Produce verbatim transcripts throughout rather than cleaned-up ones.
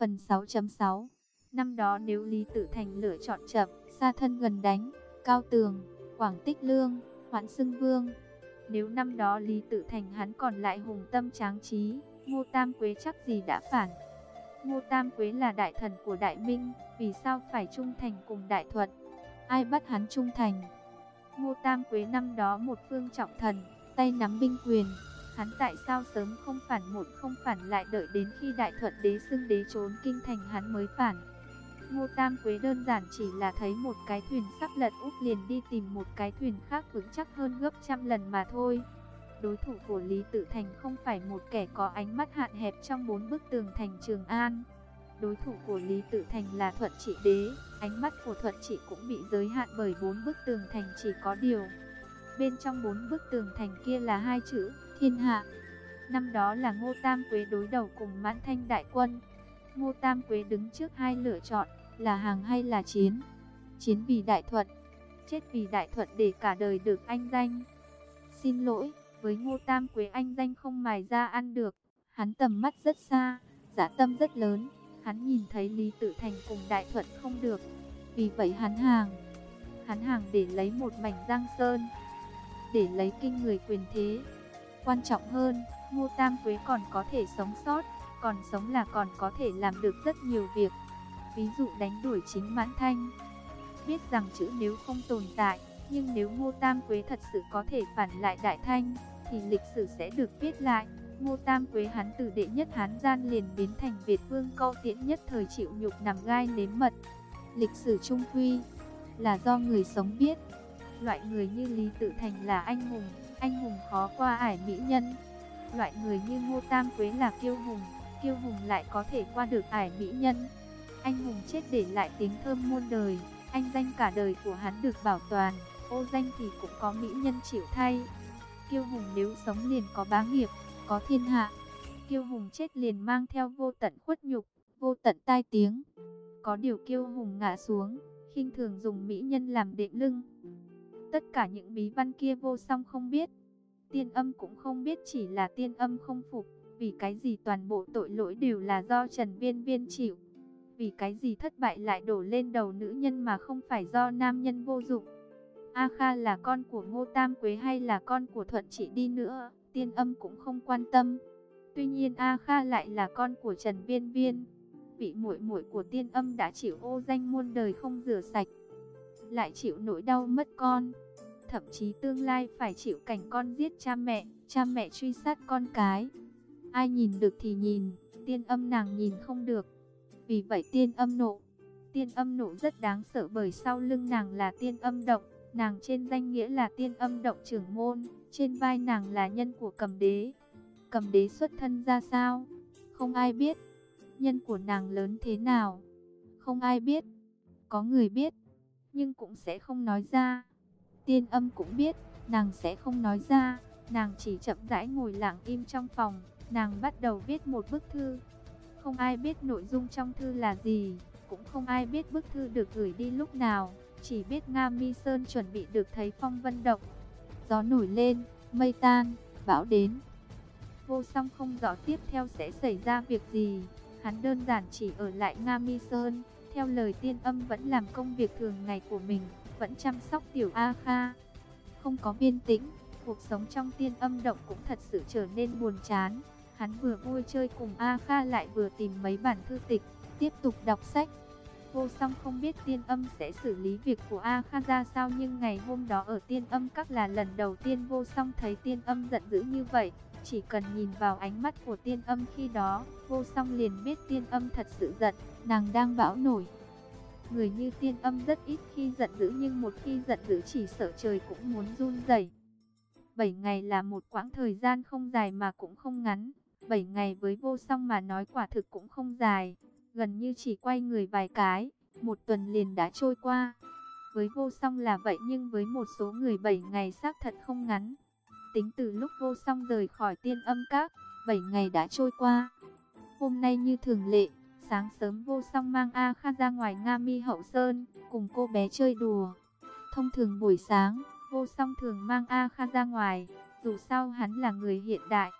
Phần sáu chấm sáu. Năm đó nếu Lý Tự Thành lựa chọn chậm, xa thân gần đánh, Cao Tường, Quảng Tích Lương, hoãn xưng vương. Nếu năm đó Lý Tự Thành hắn còn lại hùng tâm tráng trí, Ngô Tam Quế chắc gì đã phản. Ngô Tam Quế là đại thần của Đại Minh, vì sao phải trung thành cùng Đại Thuật? Ai bắt hắn trung thành? Ngô Tam Quế năm đó một phương trọng thần, tay nắm binh quyền. Hắn tại sao sớm không phản một không phản lại đợi đến khi Đại Thuận đế xưng đế trốn kinh thành hắn mới phản? Ngô Tam Quế đơn giản chỉ là thấy một cái thuyền sắp lật úp liền đi tìm một cái thuyền khác vững chắc hơn gấp trăm lần mà thôi. Đối thủ của Lý Tự Thành không phải một kẻ có ánh mắt hạn hẹp trong bốn bức tường thành Trường An. Đối thủ của Lý Tự Thành là Thuận Trị đế, ánh mắt của Thuận Trị cũng bị giới hạn bởi bốn bức tường thành chỉ có điều. Bên trong bốn bức tường thành kia là hai chữ thiên hạ. Năm đó là Ngô Tam Quế đối đầu cùng Mãn Thanh đại quân. Ngô Tam Quế đứng trước hai lựa chọn, là hàng hay là chiến. Chiến vì Đại Thuận, chết vì Đại Thuận để cả đời được anh danh. Xin lỗi, với Ngô Tam Quế anh danh không mài ra ăn được. Hắn tầm mắt rất xa, dã tâm rất lớn. Hắn nhìn thấy Lý Tự Thành cùng Đại Thuận không được, vì vậy hắn hàng. Hắn hàng để lấy một mảnh Giang Sơn, để lấy kinh người quyền thế. Quan trọng hơn, Ngô Tam Quế còn có thể sống sót, còn sống là còn có thể làm được rất nhiều việc. Ví dụ đánh đuổi chính Mãn Thanh. Biết rằng chữ nếu không tồn tại, nhưng nếu Ngô Tam Quế thật sự có thể phản lại Đại Thanh, thì lịch sử sẽ được viết lại. Ngô Tam Quế hắn từ đệ nhất Hán gian liền biến thành Việt vương câu tiễn nhất thời chịu nhục nằm gai nếm mật. Lịch sử trung quy là do người sống viết. Loại người như Lý Tự Thành là anh hùng, anh hùng khó qua ải mỹ nhân. Loại người như Ngô Tam Quế là kiêu hùng, kiêu hùng lại có thể qua được ải mỹ nhân. Anh hùng chết để lại tiếng thơm muôn đời, anh danh cả đời của hắn được bảo toàn, ô danh thì cũng có mỹ nhân chịu thay. Kiêu hùng nếu sống liền có bá nghiệp, có thiên hạ. Kiêu hùng chết liền mang theo vô tận khuất nhục, vô tận tai tiếng. Có điều kiêu hùng ngã xuống, khinh thường dùng mỹ nhân làm đệm lưng. Tất cả những bí văn kia Vô Song không biết, Tiên Âm cũng không biết, chỉ là Tiên Âm không phục. Vì cái gì toàn bộ tội lỗi đều là do Trần Viên Viên chịu? Vì cái gì thất bại lại đổ lên đầu nữ nhân mà không phải do nam nhân vô dụng? A Kha là con của Ngô Tam Quế hay là con của Thuận Trị đi nữa, Tiên Âm cũng không quan tâm. Tuy nhiên A Kha lại là con của Trần Viên Viên. Vị muội muội của Tiên Âm đã chịu ô danh muôn đời không rửa sạch, lại chịu nỗi đau mất con, thậm chí tương lai phải chịu cảnh con giết cha mẹ, cha mẹ truy sát con cái. Ai nhìn được thì nhìn, Tiên Âm nàng nhìn không được. Vì vậy Tiên Âm nộ. Tiên Âm nộ rất đáng sợ bởi sau lưng nàng là Tiên Âm động. Nàng trên danh nghĩa là Tiên Âm động trưởng môn, trên vai nàng là nhân của Cầm Đế. Cầm Đế xuất thân ra sao? Không ai biết. Nhân của nàng lớn thế nào? Không ai biết. Có người biết, nhưng cũng sẽ không nói ra. Tiên Âm cũng biết, nàng sẽ không nói ra. Nàng chỉ chậm rãi ngồi lặng im trong phòng. Nàng bắt đầu viết một bức thư. Không ai biết nội dung trong thư là gì, cũng không ai biết bức thư được gửi đi lúc nào. Chỉ biết Nga Mi Sơn chuẩn bị được thấy phong vân động. Gió nổi lên, mây tan, bão đến. Vô Song không rõ tiếp theo sẽ xảy ra việc gì. Hắn đơn giản chỉ ở lại Nga Mi Sơn. Theo lời Tiên Âm vẫn làm công việc thường ngày của mình, vẫn chăm sóc tiểu A Kha. Không có yên tĩnh, cuộc sống trong Tiên Âm động cũng thật sự trở nên buồn chán. Hắn vừa vui chơi cùng A Kha lại vừa tìm mấy bản thư tịch, tiếp tục đọc sách. Vô Song không biết Tiên Âm sẽ xử lý việc của A Kha ra sao, nhưng ngày hôm đó ở Tiên Âm Các là lần đầu tiên Vô Song thấy Tiên Âm giận dữ như vậy. Chỉ cần nhìn vào ánh mắt của Tiên Âm khi đó, Vô Song liền biết Tiên Âm thật sự giận, nàng đang bão nổi. Người như Tiên Âm rất ít khi giận dữ, nhưng một khi giận dữ chỉ sợ trời cũng muốn run rẩy. Bảy ngày là một quãng thời gian không dài mà cũng không ngắn. Bảy ngày với Vô Song mà nói quả thực cũng không dài, gần như chỉ quay người vài cái, một tuần liền đã trôi qua. Với Vô Song là vậy, nhưng với một số người bảy ngày xác thật không ngắn. Tính từ lúc Vô Song rời khỏi Tiên Âm Các, bảy ngày đã trôi qua. Hôm nay như thường lệ, sáng sớm Vô Song mang A Kha ra ngoài Nga Mi Hậu Sơn, cùng cô bé chơi đùa. Thông thường buổi sáng, Vô Song thường mang A Kha ra ngoài, dù sao hắn là người hiện đại,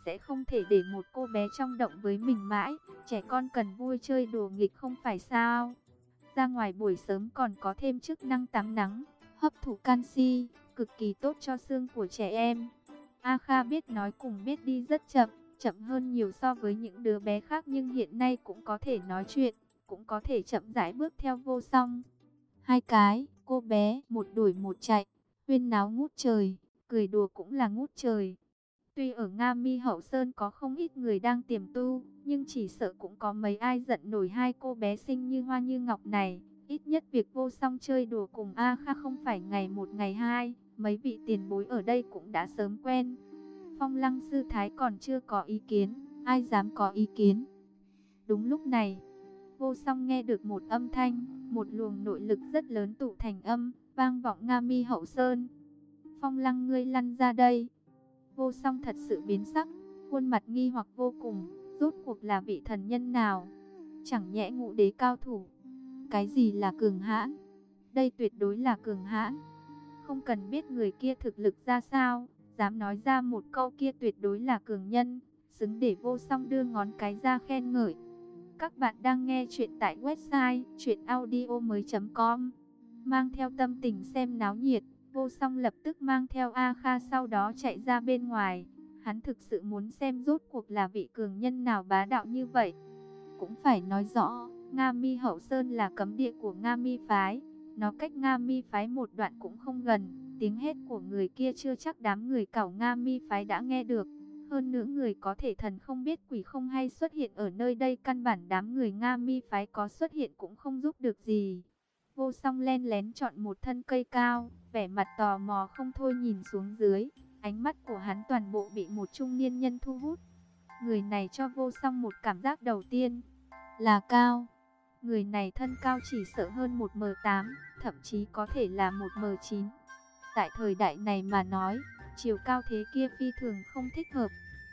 sẽ không thể để một cô bé trong động với mình mãi. Trẻ con cần vui chơi đùa nghịch không phải sao? Ra ngoài buổi sớm còn có thêm chức năng tắm nắng, hấp thụ canxi, cực kỳ tốt cho xương của trẻ em. A Kha biết nói cùng biết đi rất chậm, chậm hơn nhiều so với những đứa bé khác, nhưng hiện nay cũng có thể nói chuyện, cũng có thể chậm rãi bước theo Vô Song. Hai cái, cô bé, một đuổi một chạy, huyên náo ngút trời, cười đùa cũng là ngút trời. Tuy ở Nga Mi Hậu Sơn có không ít người đang tiềm tu, nhưng chỉ sợ cũng có mấy ai giận nổi hai cô bé xinh như hoa như ngọc này. Ít nhất việc Vô Song chơi đùa cùng A Kha không phải ngày một ngày hai, mấy vị tiền bối ở đây cũng đã sớm quen. Phong Lăng sư thái còn chưa có ý kiến, ai dám có ý kiến. Đúng lúc này, Vô Song nghe được một âm thanh, một luồng nội lực rất lớn tụ thành âm, vang vọng Nga Mi Hậu Sơn. Phong Lăng, ngươi lăn ra đây. Vô Song thật sự biến sắc, khuôn mặt nghi hoặc vô cùng, rốt cuộc là vị thần nhân nào? Chẳng nhẽ ngũ đế cao thủ? Cái gì là cường hãn? Đây tuyệt đối là cường hãn. Không cần biết người kia thực lực ra sao, dám nói ra một câu kia tuyệt đối là cường nhân, xứng để Vô Song đưa ngón cái ra khen ngợi. Các bạn đang nghe chuyện tại website truyện audio mới chấm com. Mang theo tâm tình xem náo nhiệt, Vô Song lập tức mang theo A Kha sau đó chạy ra bên ngoài. Hắn thực sự muốn xem rốt cuộc là vị cường nhân nào bá đạo như vậy. Cũng phải nói rõ, Nga Mi Hậu Sơn là cấm địa của Nga Mi Phái. Nó cách Nga Mi Phái một đoạn cũng không gần. Tiếng hét của người kia chưa chắc đám người cẩu Nga Mi Phái đã nghe được. Hơn nữa người có thể thần không biết quỷ không hay xuất hiện ở nơi đây, căn bản đám người Nga Mi Phái có xuất hiện cũng không giúp được gì. Vô Song len lén chọn một thân cây cao, vẻ mặt tò mò không thôi nhìn xuống dưới. Ánh mắt của hắn toàn bộ bị một trung niên nhân thu hút. Người này cho Vô Song một cảm giác đầu tiên là cao. Người này thân cao chỉ sợ hơn một mét tám, thậm chí có thể là một mét chín. Tại thời đại này mà nói, chiều cao thế kia phi thường không thích hợp.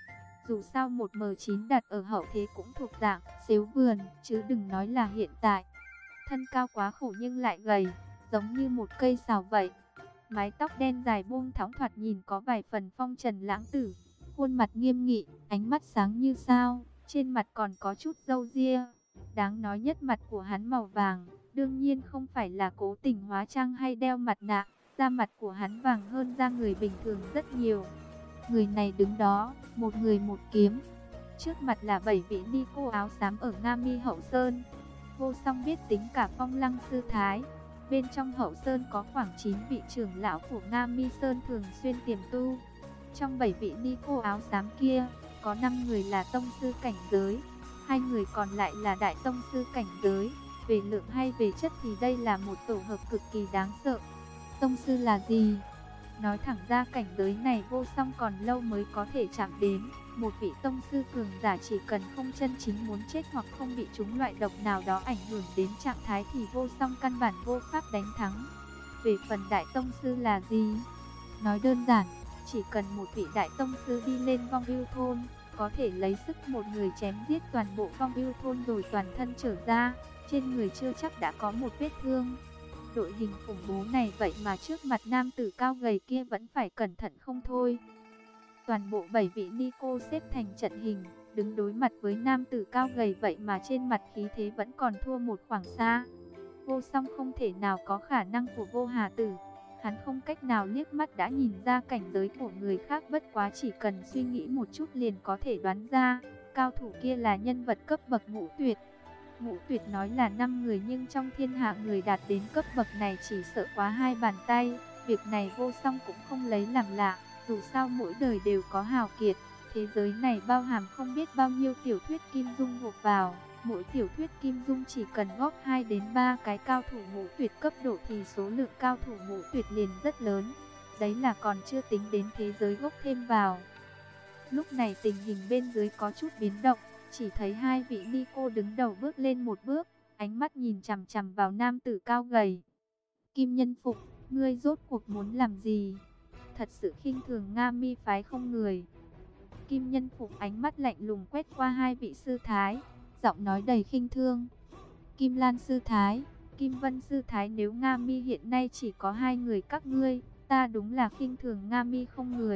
Dù sao một mét chín đặt ở hậu thế cũng thuộc dạng xếu vườn, chứ đừng nói là hiện tại. Thân cao quá khổ nhưng lại gầy, giống như một cây sào vậy. Mái tóc đen dài buông thõng thoạt nhìn có vài phần phong trần lãng tử. Khuôn mặt nghiêm nghị, ánh mắt sáng như sao, trên mặt còn có chút râu ria. Đáng nói nhất mặt của hắn màu vàng, đương nhiên không phải là cố tình hóa trang hay đeo mặt nạ. Da mặt của hắn vàng hơn da người bình thường rất nhiều. Người này đứng đó, một người một kiếm. Trước mặt là bảy vị ni cô áo xám ở Nga Mi Hậu Sơn. Vô Song biết tính cả Phong Lăng sư thái. Bên trong Hậu Sơn có khoảng chín vị trưởng lão của Nga Mi Sơn thường xuyên tiềm tu. Trong bảy vị ni cô áo xám kia, có năm người là tông sư cảnh giới, hai người còn lại là đại tông sư cảnh giới. Về lượng hay về chất thì đây là một tổ hợp cực kỳ đáng sợ. Tông sư là gì? Nói thẳng ra cảnh giới này Vô Song còn lâu mới có thể chạm đến. Một vị tông sư cường giả chỉ cần không chân chính muốn chết hoặc không bị trúng loại độc nào đó ảnh hưởng đến trạng thái thì Vô Song căn bản vô pháp đánh thắng. Về phần đại tông sư là gì? Nói đơn giản, chỉ cần một vị đại tông sư đi lên Vong Ưu Thôn, có thể lấy sức một người chém giết toàn bộ Vong Ưu Thôn rồi toàn thân trở ra, trên người chưa chắc đã có một vết thương. Đội hình khủng bố này vậy mà trước mặt nam tử cao gầy kia vẫn phải cẩn thận không thôi. Toàn bộ bảy vị ni cô xếp thành trận hình, đứng đối mặt với nam tử cao gầy vậy mà trên mặt khí thế vẫn còn thua một khoảng xa. Vô Song không thể nào có khả năng của Vô Hà Tử. Hắn không cách nào liếc mắt đã nhìn ra cảnh giới của người khác, bất quá chỉ cần suy nghĩ một chút liền có thể đoán ra. Cao thủ kia là nhân vật cấp bậc Ngũ Tuyệt. Ngũ Tuyệt nói là năm người nhưng trong thiên hạ người đạt đến cấp bậc này chỉ sợ quá hai bàn tay. Việc này Vô Song cũng không lấy làm lạ, dù sao mỗi đời đều có hào kiệt. Thế giới này bao hàm không biết bao nhiêu tiểu thuyết kim dung gộp vào. Mỗi tiểu thuyết kim dung chỉ cần góp hai đến ba cái cao thủ Ngũ Tuyệt cấp độ thì số lượng cao thủ Ngũ Tuyệt liền rất lớn. Đấy là còn chưa tính đến thế giới gốc thêm vào. Lúc này tình hình bên dưới có chút biến động. Chỉ thấy hai vị ni cô đứng đầu bước lên một bước, ánh mắt nhìn chằm chằm vào nam tử cao gầy. Kim Nhân Phục, ngươi rốt cuộc muốn làm gì? Thật sự khinh thường Nga Mi Phái không người. Kim Nhân Phục ánh mắt lạnh lùng quét qua hai vị sư thái, giọng nói đầy khinh thương. Kim Lan sư thái, Kim Vân sư thái, nếu Nga Mi hiện nay chỉ có hai người các ngươi, ta đúng là khinh thường Nga Mi không người.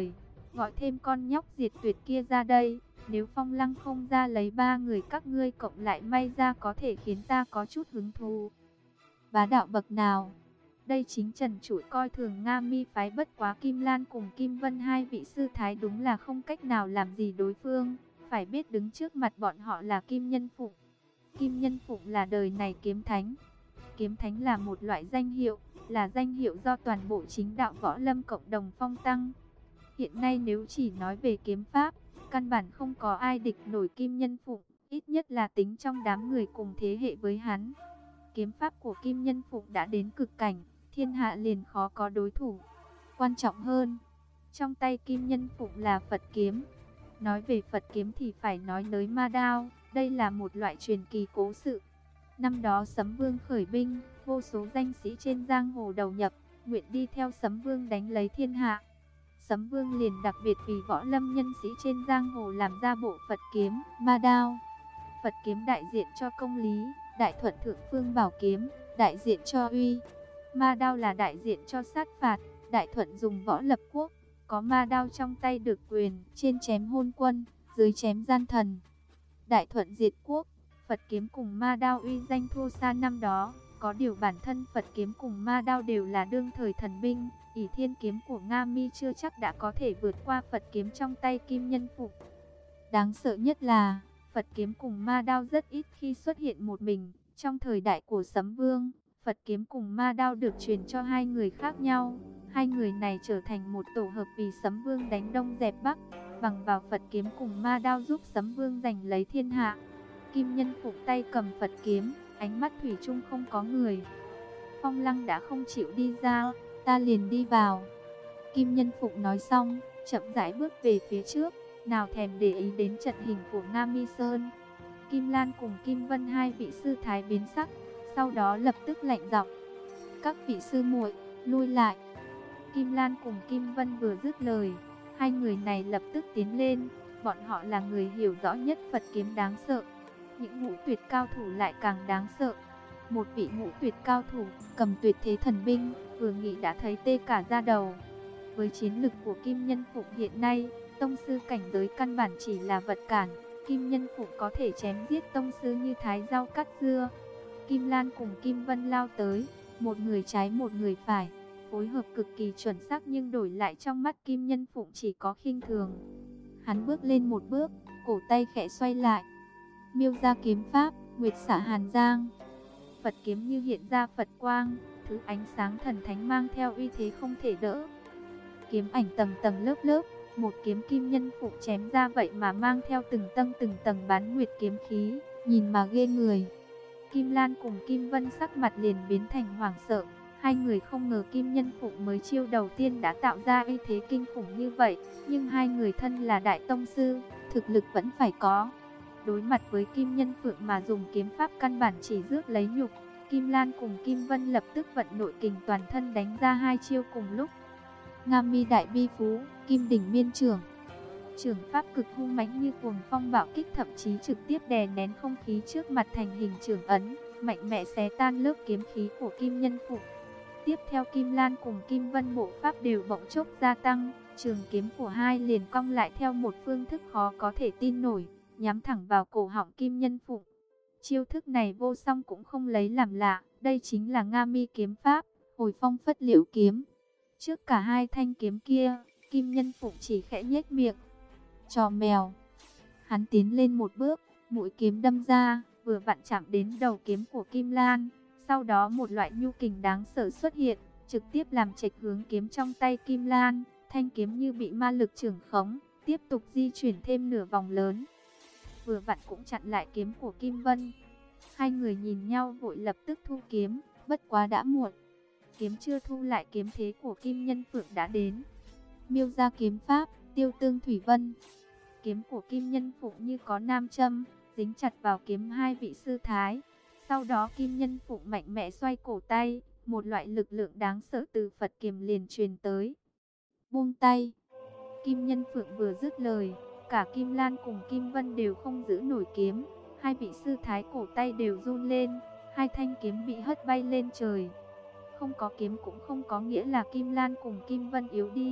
gọi thêm con nhóc diệt tuyệt kia ra đây. Nếu Phong Lăng không ra lấy ba người các ngươi cộng lại may ra có thể khiến ta có chút hứng thú. Bá đạo bậc nào? Đây chính trần trụi coi thường Nga Mi phái, bất quá Kim Lan cùng Kim Vân hai vị sư thái đúng là không cách nào làm gì đối phương. Phải biết đứng trước mặt bọn họ là Kim Nhân Phụng. Kim Nhân Phụng là đời này kiếm thánh. Kiếm thánh là một loại danh hiệu, là danh hiệu do toàn bộ chính đạo võ lâm cộng đồng phong tăng. Hiện nay nếu chỉ nói về kiếm pháp, căn bản không có ai địch nổi Kim Nhân Phụng, ít nhất là tính trong đám người cùng thế hệ với hắn. Kiếm pháp của Kim Nhân Phụng đã đến cực cảnh, thiên hạ liền khó có đối thủ. Quan trọng hơn, trong tay Kim Nhân Phụng là Phật kiếm. Nói về Phật kiếm thì phải nói tới ma đao, đây là một loại truyền kỳ cố sự. Năm đó Sấm Vương khởi binh, vô số danh sĩ trên giang hồ đầu nhập, nguyện đi theo Sấm Vương đánh lấy thiên hạ. Sấm Vương liền đặc biệt vì võ lâm nhân sĩ trên giang hồ làm ra bộ Phật kiếm, ma đao. Phật kiếm đại diện cho công lý, đại thuận thượng phương bảo kiếm, đại diện cho uy. Ma đao là đại diện cho sát phạt, đại thuận dùng võ lập quốc. Có ma đao trong tay được quyền, trên chém hôn quân, dưới chém gian thần. Đại thuận diệt quốc, Phật kiếm cùng ma đao uy danh thua xa năm đó. Có điều bản thân Phật kiếm cùng ma đao đều là đương thời thần binh. ỷ thiên kiếm của Nga Mi chưa chắc đã có thể vượt qua Phật kiếm trong tay Kim Nhân Phụng. Đáng sợ nhất là, Phật kiếm cùng ma đao rất ít khi xuất hiện một mình. Trong thời đại của Sấm Vương, Phật kiếm cùng ma đao được truyền cho hai người khác nhau. Hai người này trở thành một tổ hợp vì Sấm Vương đánh đông dẹp bắc, bằng vào Phật kiếm cùng ma đao giúp Sấm Vương giành lấy thiên hạ. Kim Nhân Phụng tay cầm Phật kiếm, ánh mắt thủy chung không có người. Phong Lăng đã không chịu đi ra, ta liền đi vào. Kim Nhân Phụng nói xong, chậm rãi bước về phía trước, nào thèm để ý đến trận hình của Nga Mi Sơn. Kim Lan cùng Kim Vân hai vị sư thái biến sắc, sau đó lập tức lạnh giọng: các vị sư muội, lui lại. Kim Lan cùng Kim Vân vừa dứt lời, hai người này lập tức tiến lên. Bọn họ là người hiểu rõ nhất Phật kiếm đáng sợ. Những ngũ tuyệt cao thủ lại càng đáng sợ. Một vị ngũ tuyệt cao thủ cầm tuyệt thế thần binh, vừa nghĩ đã thấy tê cả da đầu. Với chiến lực của Kim Nhân Phụng hiện nay, tông sư cảnh giới căn bản chỉ là vật cản. Kim Nhân Phụng có thể chém giết tông sư như thái rau cắt dưa. Kim Lan cùng Kim Vân lao tới, một người trái một người phải, phối hợp cực kỳ chuẩn xác, nhưng đổi lại trong mắt Kim Nhân Phụng chỉ có khinh thường. Hắn bước lên một bước, cổ tay khẽ xoay lại. Miêu ra kiếm pháp, Nguyệt xạ hàn giang. Phật kiếm như hiện ra Phật quang, thứ ánh sáng thần thánh mang theo uy thế không thể đỡ. Kiếm ảnh tầng tầng lớp lớp, một kiếm Kim Nhân Phụng chém ra vậy mà mang theo từng tầng từng tầng bán nguyệt kiếm khí, nhìn mà ghê người. Kim Lan cùng Kim Vân sắc mặt liền biến thành hoảng sợ. Hai người không ngờ Kim Nhân Phụng mới chiêu đầu tiên đã tạo ra uy thế kinh khủng như vậy. Nhưng hai người thân là đại tông sư, thực lực vẫn phải có. Đối mặt với Kim Nhân Phượng mà dùng kiếm pháp căn bản chỉ rước lấy nhục, Kim Lan cùng Kim Vân lập tức vận nội kình toàn thân đánh ra hai chiêu cùng lúc. Nga Mi đại bi phú, Kim đỉnh miên trưởng. Trường pháp cực hung mãnh như cuồng phong bạo kích, thậm chí trực tiếp đè nén không khí trước mặt thành hình trường ấn, mạnh mẽ xé tan lớp kiếm khí của Kim Nhân Phụng. Tiếp theo Kim Lan cùng Kim Vân bộ pháp đều bỗng chốc gia tăng, trường kiếm của hai liền cong lại theo một phương thức khó có thể tin nổi, nhắm thẳng vào cổ họng Kim Nhân Phụng. Chiêu thức này vô song cũng không lấy làm lạ, đây chính là Nga Mi kiếm pháp, Hồi Phong Phất Liễu kiếm. Trước cả hai thanh kiếm kia, Kim Nhân Phụng chỉ khẽ nhếch miệng. Trò mèo. Hắn tiến lên một bước, mũi kiếm đâm ra, vừa vặn chạm đến đầu kiếm của Kim Lan. Sau đó một loại nhu kình đáng sợ xuất hiện, trực tiếp làm chệch hướng kiếm trong tay Kim Lan. Thanh kiếm như bị ma lực trưởng khống, tiếp tục di chuyển thêm nửa vòng lớn. Vừa vặn cũng chặn lại kiếm của Kim Vân. Hai người nhìn nhau vội lập tức thu kiếm, bất quá đã muộn. Kiếm chưa thu lại, kiếm thế của Kim Nhân Phượng đã đến. Miêu ra kiếm pháp, Tiêu Tương Thủy Vân. Kiếm của Kim Nhân Phụng như có nam châm, dính chặt vào kiếm hai vị sư thái. Sau đó Kim Nhân Phụng mạnh mẽ xoay cổ tay, một loại lực lượng đáng sợ từ Phật kiếm liền truyền tới. Buông tay. Kim Nhân Phượng vừa dứt lời, cả Kim Lan cùng Kim Vân đều không giữ nổi kiếm. Hai vị sư thái cổ tay đều run lên, hai thanh kiếm bị hất bay lên trời. Không có kiếm cũng không có nghĩa là Kim Lan cùng Kim Vân yếu đi.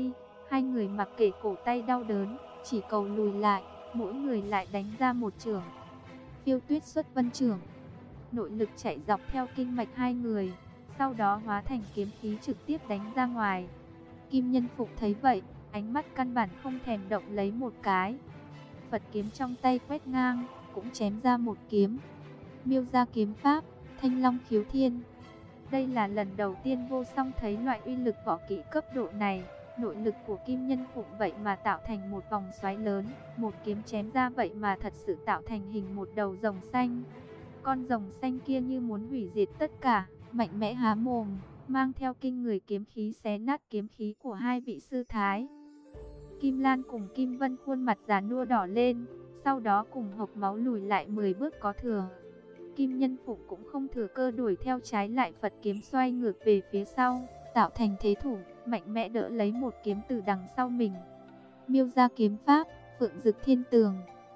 Hai người mặc kệ cổ tay đau đớn, chỉ cầu lùi lại, mỗi người lại đánh ra một chưởng. Phiêu Tuyết xuất vân chưởng, nội lực chạy dọc theo kinh mạch hai người, sau đó hóa thành kiếm khí trực tiếp đánh ra ngoài. Kim Nhân Phục thấy vậy, ánh mắt căn bản không thèm động lấy một cái. Phật kiếm trong tay quét ngang, cũng chém ra một kiếm. Miêu gia kiếm pháp, Thanh Long khiếu thiên. Đây là lần đầu tiên Vô Song thấy loại uy lực võ kỹ cấp độ này. Nội lực của Kim Nhân Phục vậy mà tạo thành một vòng xoáy lớn, một kiếm chém ra vậy mà thật sự tạo thành hình một đầu rồng xanh. Con rồng xanh kia như muốn hủy diệt tất cả, mạnh mẽ há mồm, mang theo kinh người kiếm khí xé nát kiếm khí của hai vị sư thái. Kim Lan cùng Kim Vân khuôn mặt già nua đỏ lên, sau đó cùng hộc máu lùi lại mười bước có thừa. Kim Nhân Phục cũng không thừa cơ đuổi theo, trái lại Phật kiếm xoay ngược về phía sau, tạo thành thế thủ, mạnh mẽ đỡ lấy một kiếm từ đằng sau mình. Miêu gia kiếm pháp, Phượng Dực Thiên Tường,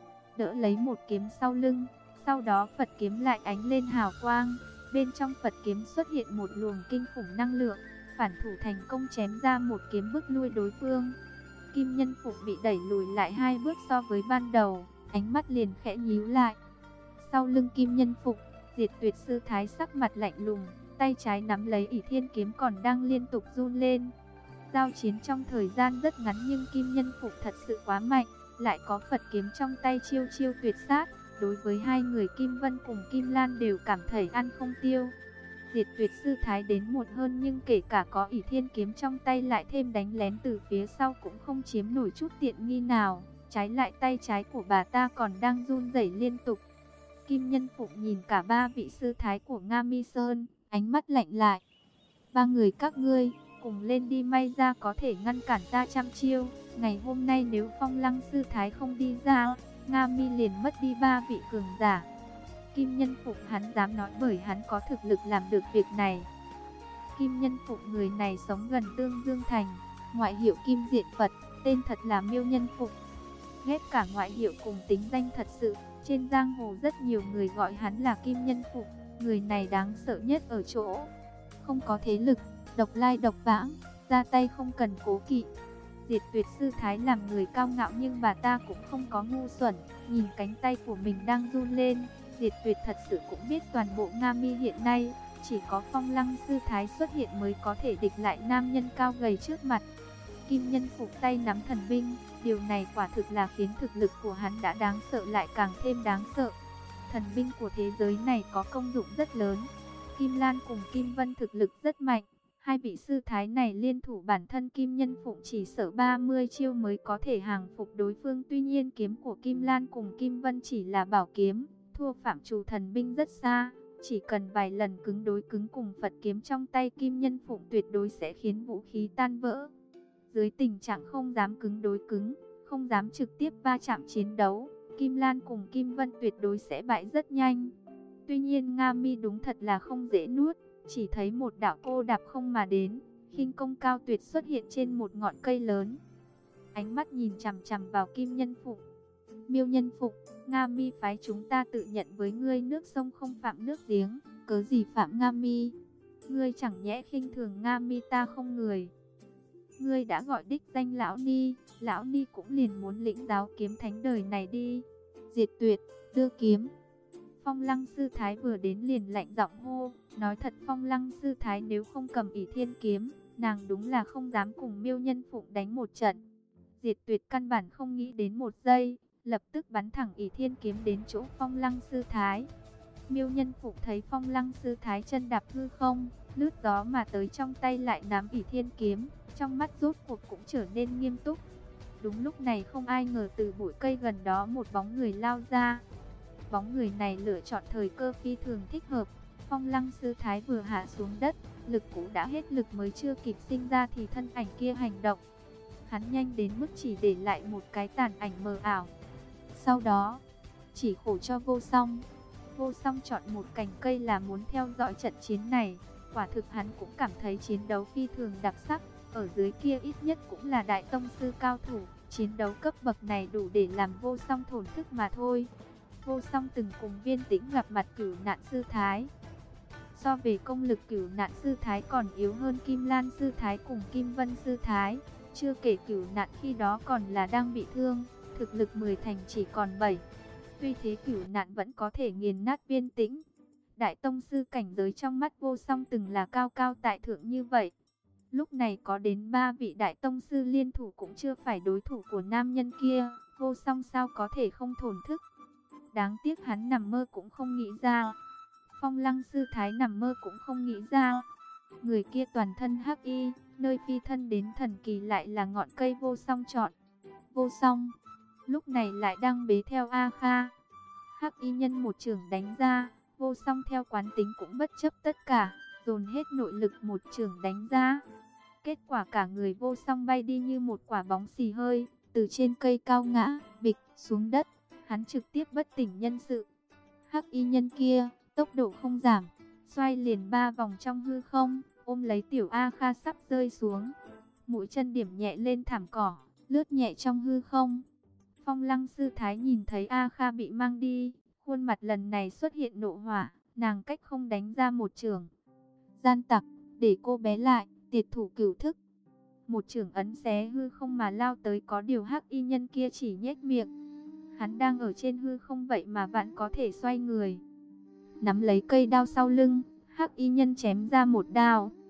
đỡ lấy một kiếm sau lưng, sau đó Phật kiếm lại ánh lên hào quang, bên trong Phật kiếm xuất hiện một luồng kinh khủng năng lượng, phản thủ thành công chém ra một kiếm bức lui đối phương. Kim Nhân Phục bị đẩy lùi lại hai bước so với ban đầu, ánh mắt liền khẽ nhíu lại. Sau lưng Kim Nhân Phục, Diệt Tuyệt sư thái sắc mặt lạnh lùng, tay trái nắm lấy ỷ thiên kiếm còn đang liên tục run lên. Giao chiến trong thời gian rất ngắn nhưng Kim Nhân Phục thật sự quá mạnh, lại có Phật kiếm trong tay chiêu chiêu tuyệt sát. Đối với hai người Kim Vân cùng Kim Lan đều cảm thấy ăn không tiêu. Diệt Tuyệt sư thái đến muộn hơn nhưng kể cả có ỷ thiên kiếm trong tay lại thêm đánh lén từ phía sau cũng không chiếm nổi chút tiện nghi nào. Trái lại tay trái của bà ta còn đang run rẩy liên tục. Kim Nhân Phục nhìn cả ba vị sư thái của Nga Mi Sơn, ánh mắt lạnh lại. Ba người các ngươi, cùng lên đi, may ra có thể ngăn cản ta trăm chiêu. Ngày hôm nay nếu Phong Lăng sư thái không đi ra, Nga Mi liền mất đi ba vị cường giả. Kim Nhân Phục hắn dám nói bởi hắn có thực lực làm được việc này. Kim Nhân Phục người này sống gần Tương Dương Thành, ngoại hiệu Kim Diện Phật, tên thật là Miêu Nhân Phục. Ghét cả ngoại hiệu cùng tính danh thật sự, trên giang hồ rất nhiều người gọi hắn là Kim Nhân Phục. Người này đáng sợ nhất ở chỗ không có thế lực, độc lai độc vãng, ra tay không cần cố kỵ. Diệt Tuyệt sư thái làm người cao ngạo nhưng bà ta cũng không có ngu xuẩn, nhìn cánh tay của mình đang run lên. Diệt Tuyệt thật sự cũng biết toàn bộ Nga Mi hiện nay, chỉ có Phong Lăng sư thái xuất hiện mới có thể địch lại nam nhân cao gầy trước mặt. Kim Nhân Phục tay nắm thần binh, điều này quả thực là khiến thực lực của hắn đã đáng sợ lại càng thêm đáng sợ. Thần binh của thế giới này có công dụng rất lớn. Kim Lan cùng Kim Vân thực lực rất mạnh. Hai vị sư thái này liên thủ bản thân Kim Nhân Phục chỉ sợ ba mươi chiêu mới có thể hàng phục đối phương. Tuy nhiên kiếm của Kim Lan cùng Kim Vân chỉ là bảo kiếm, thua phạm trù thần binh rất xa. Chỉ cần vài lần cứng đối cứng cùng Phật kiếm trong tay Kim Nhân Phục tuyệt đối sẽ khiến vũ khí tan vỡ. Dưới tình trạng không dám cứng đối cứng, không dám trực tiếp va chạm chiến đấu, Kim Lan cùng Kim Vân tuyệt đối sẽ bại rất nhanh. Tuy nhiên Nga Mi đúng thật là không dễ nuốt, chỉ thấy một đạo cô đạp không mà đến, khinh công cao tuyệt xuất hiện trên một ngọn cây lớn. Ánh mắt nhìn chằm chằm vào Kim Nhân Phục. Miêu Nhân Phục, Nga Mi phái chúng ta tự nhận với ngươi nước sông không phạm nước giếng, cớ gì phạm Nga Mi? Ngươi chẳng nhẽ khinh thường Nga Mi ta không người? Ngươi đã gọi đích danh Lão Ni, Lão Ni cũng liền muốn lĩnh giáo kiếm thánh đời này đi. Diệt Tuyệt, đưa kiếm. Phong Lăng sư thái vừa đến liền lạnh giọng hô, nói thật Phong Lăng sư thái nếu không cầm ỷ thiên kiếm, nàng đúng là không dám cùng Miêu Nhân Phục đánh một trận. Diệt Tuyệt căn bản không nghĩ đến một giây, lập tức bắn thẳng ỷ thiên kiếm đến chỗ Phong Lăng sư thái. Miêu Nhân Phục thấy Phong Lăng sư thái chân đạp hư không, lướt gió mà tới, trong tay lại nắm ỷ thiên kiếm, trong mắt rốt cuộc cũng trở nên nghiêm túc. Đúng lúc này không ai ngờ từ bụi cây gần đó một bóng người lao ra. Bóng người này lựa chọn thời cơ phi thường thích hợp. Phong Lăng sư thái vừa hạ xuống đất, lực cũ đã hết lực mới chưa kịp sinh ra thì thân ảnh kia hành động. Hắn nhanh đến mức chỉ để lại một cái tàn ảnh mờ ảo. Sau đó, chỉ khổ cho Vô Song. Vô Song chọn một cành cây là muốn theo dõi trận chiến này. Quả thực hắn cũng cảm thấy chiến đấu phi thường đặc sắc. Ở dưới kia ít nhất cũng là đại tông sư cao thủ. Chiến đấu cấp bậc này đủ để làm Vô Song thổn thức mà thôi. Vô Song từng cùng Viên Tĩnh gặp mặt Cửu Nạn sư thái. So về công lực Cửu Nạn sư thái còn yếu hơn Kim Lan sư thái cùng Kim Vân sư thái. Chưa kể Cửu Nạn khi đó còn là đang bị thương, thực lực mười thành chỉ còn bảy. Tuy thế Cửu Nạn vẫn có thể nghiền nát Viên Tĩnh. Đại tông sư cảnh giới trong mắt Vô Song từng là cao cao tại thượng như vậy. Lúc này có đến ba vị đại tông sư liên thủ cũng chưa phải đối thủ của nam nhân kia, Vô Song sao có thể không thổn thức. Đáng tiếc hắn nằm mơ cũng không nghĩ ra. Phong Lăng sư thái nằm mơ cũng không nghĩ ra. Người kia toàn thân hắc y, nơi phi thân đến thần kỳ lại là ngọn cây Vô Song chọn. Vô Song lúc này lại đang bế theo A Kha. Hắc y nhân một chưởng đánh ra, Vô Song theo quán tính cũng bất chấp tất cả, dồn hết nội lực một chưởng đánh ra. Kết quả cả người Vô Song bay đi như một quả bóng xì hơi, từ trên cây cao ngã, bịch xuống đất, hắn trực tiếp bất tỉnh nhân sự. Hắc y nhân kia, tốc độ không giảm, xoay liền ba vòng trong hư không, ôm lấy tiểu A Kha sắp rơi xuống. Mũi chân điểm nhẹ lên thảm cỏ, lướt nhẹ trong hư không. Phong Lăng sư thái nhìn thấy A Kha bị mang đi, khuôn mặt lần này xuất hiện nộ hỏa, nàng cách không đánh ra một chưởng. Gian tặc, để cô bé lại, tiệt thủ cửu thức. Một chưởng ấn xé hư không mà lao tới, có điều hắc y nhân kia chỉ nhếch miệng. Hắn đang ở trên hư không vậy mà vẫn có thể xoay người. Nắm lấy cây đao sau lưng, hắc y nhân chém ra một đao.